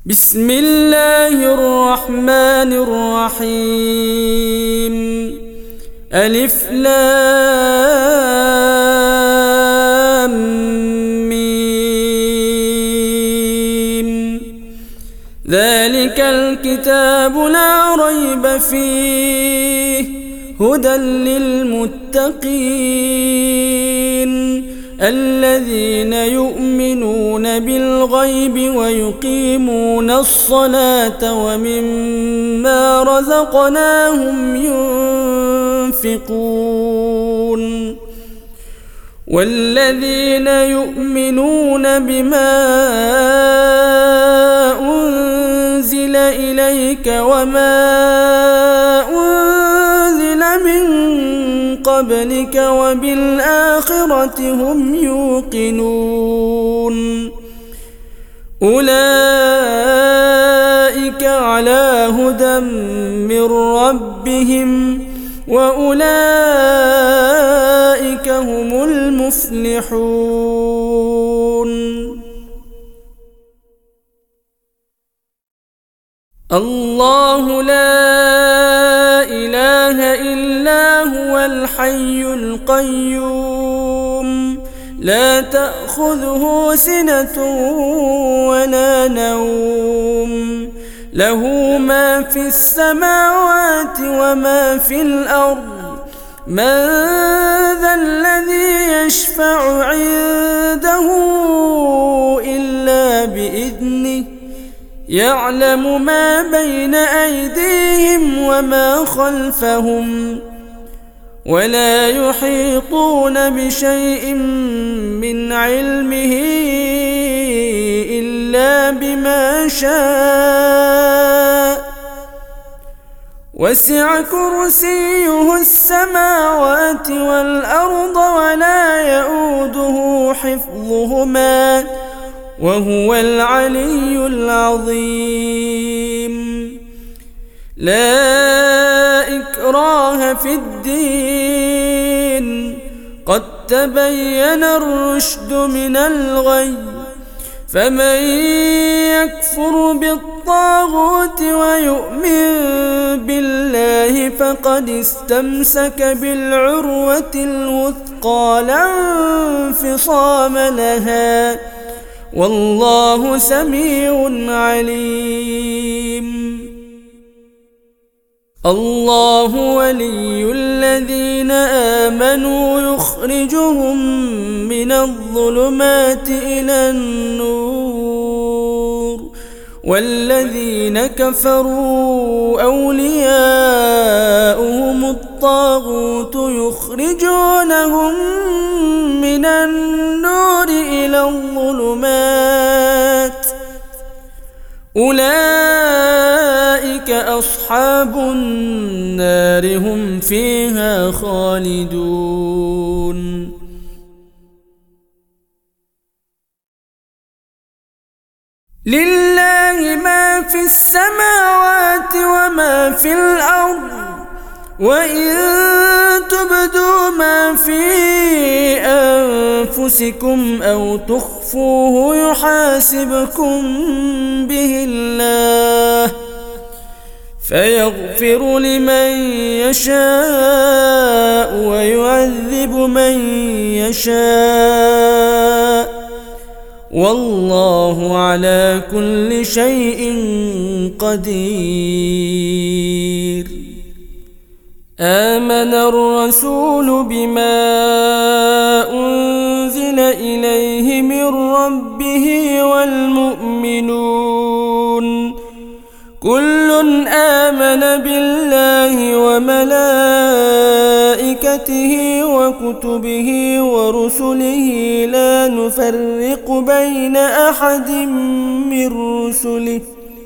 بسم الله الرحمن الرحيم. ألف لام ميم. ذلك الكتاب لا ريب فيه هدى للمتقين الذين يؤمنون بالغيب ويقيمون الصلاة ومما رزقناهم ينفقون والذين يؤمنون بما أنزل إليك وما أنزل من قبلك وبالآخرة هم يوقنون أولئك على هدى من ربهم وأولئك هم المفلحون. الله لا إله إلا هو الحي القيوم لا تأخذه سنة ولا نوم له ما في السماوات وما في الأرض من ذا الذي يشفع عنده إلا بإذنه يعلم ما بين أيديهم وما خلفهم ولا يحيطون بشيء من علمه إلا بما شاء وسع كرسيه السماوات والأرض ولا يؤوده حفظهما وهو العلي العظيم. لا إكراه في الدين قد تبين الرشد من الغي فمن يكفر بالطاغوت ويؤمن بالله فقد استمسك بالعروة الوثقى لا انفصام لها والله سميع عليم. الله ولي الذين آمنوا يخرجهم من الظلمات إلى النور والذين كفروا أولياؤهم الطاغوت يخرجونهم من النور إلى الظلمات أولئك أصحاب النار هم فيها خالدون. لله ما في السماوات وما في الأرض وإن تبدوا ما في أنفسكم أو تخفوه يحاسبكم به الله فيغفر لمن يشاء ويعذب من يشاء والله على كل شيء قدير. آمن الرسول بما أنزل إليه من ربه والمؤمنون كل آمن بالله وملائكته وكتبه ورسله لا نفرق بين أحد من رسله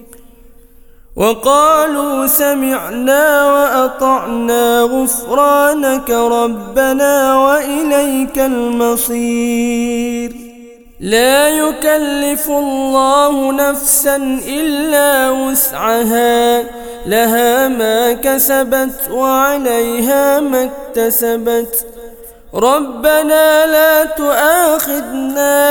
وقالوا سمعنا وأطعنا غفرانك ربنا وإليك المصير. لا يكلف الله نفسا إلا وسعها لها ما كسبت وعليها ما اكتسبت ربنا لا تؤاخذنا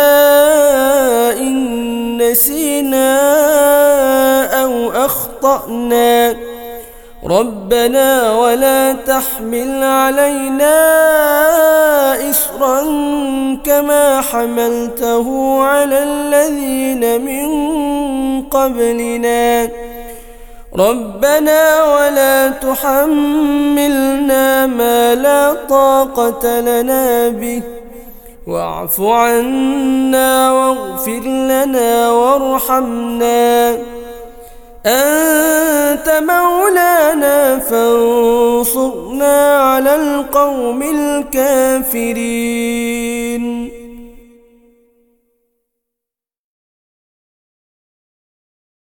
إن نسينا أو أخطأنا ربنا ولا تحمل علينا إصرا كما حملته على الذين من قبلنا ربنا ولا تحملنا ما لا طاقة لنا به واعف عنا واغفر لنا وارحمنا أنت مولانا فانصرنا على القوم الكافرين.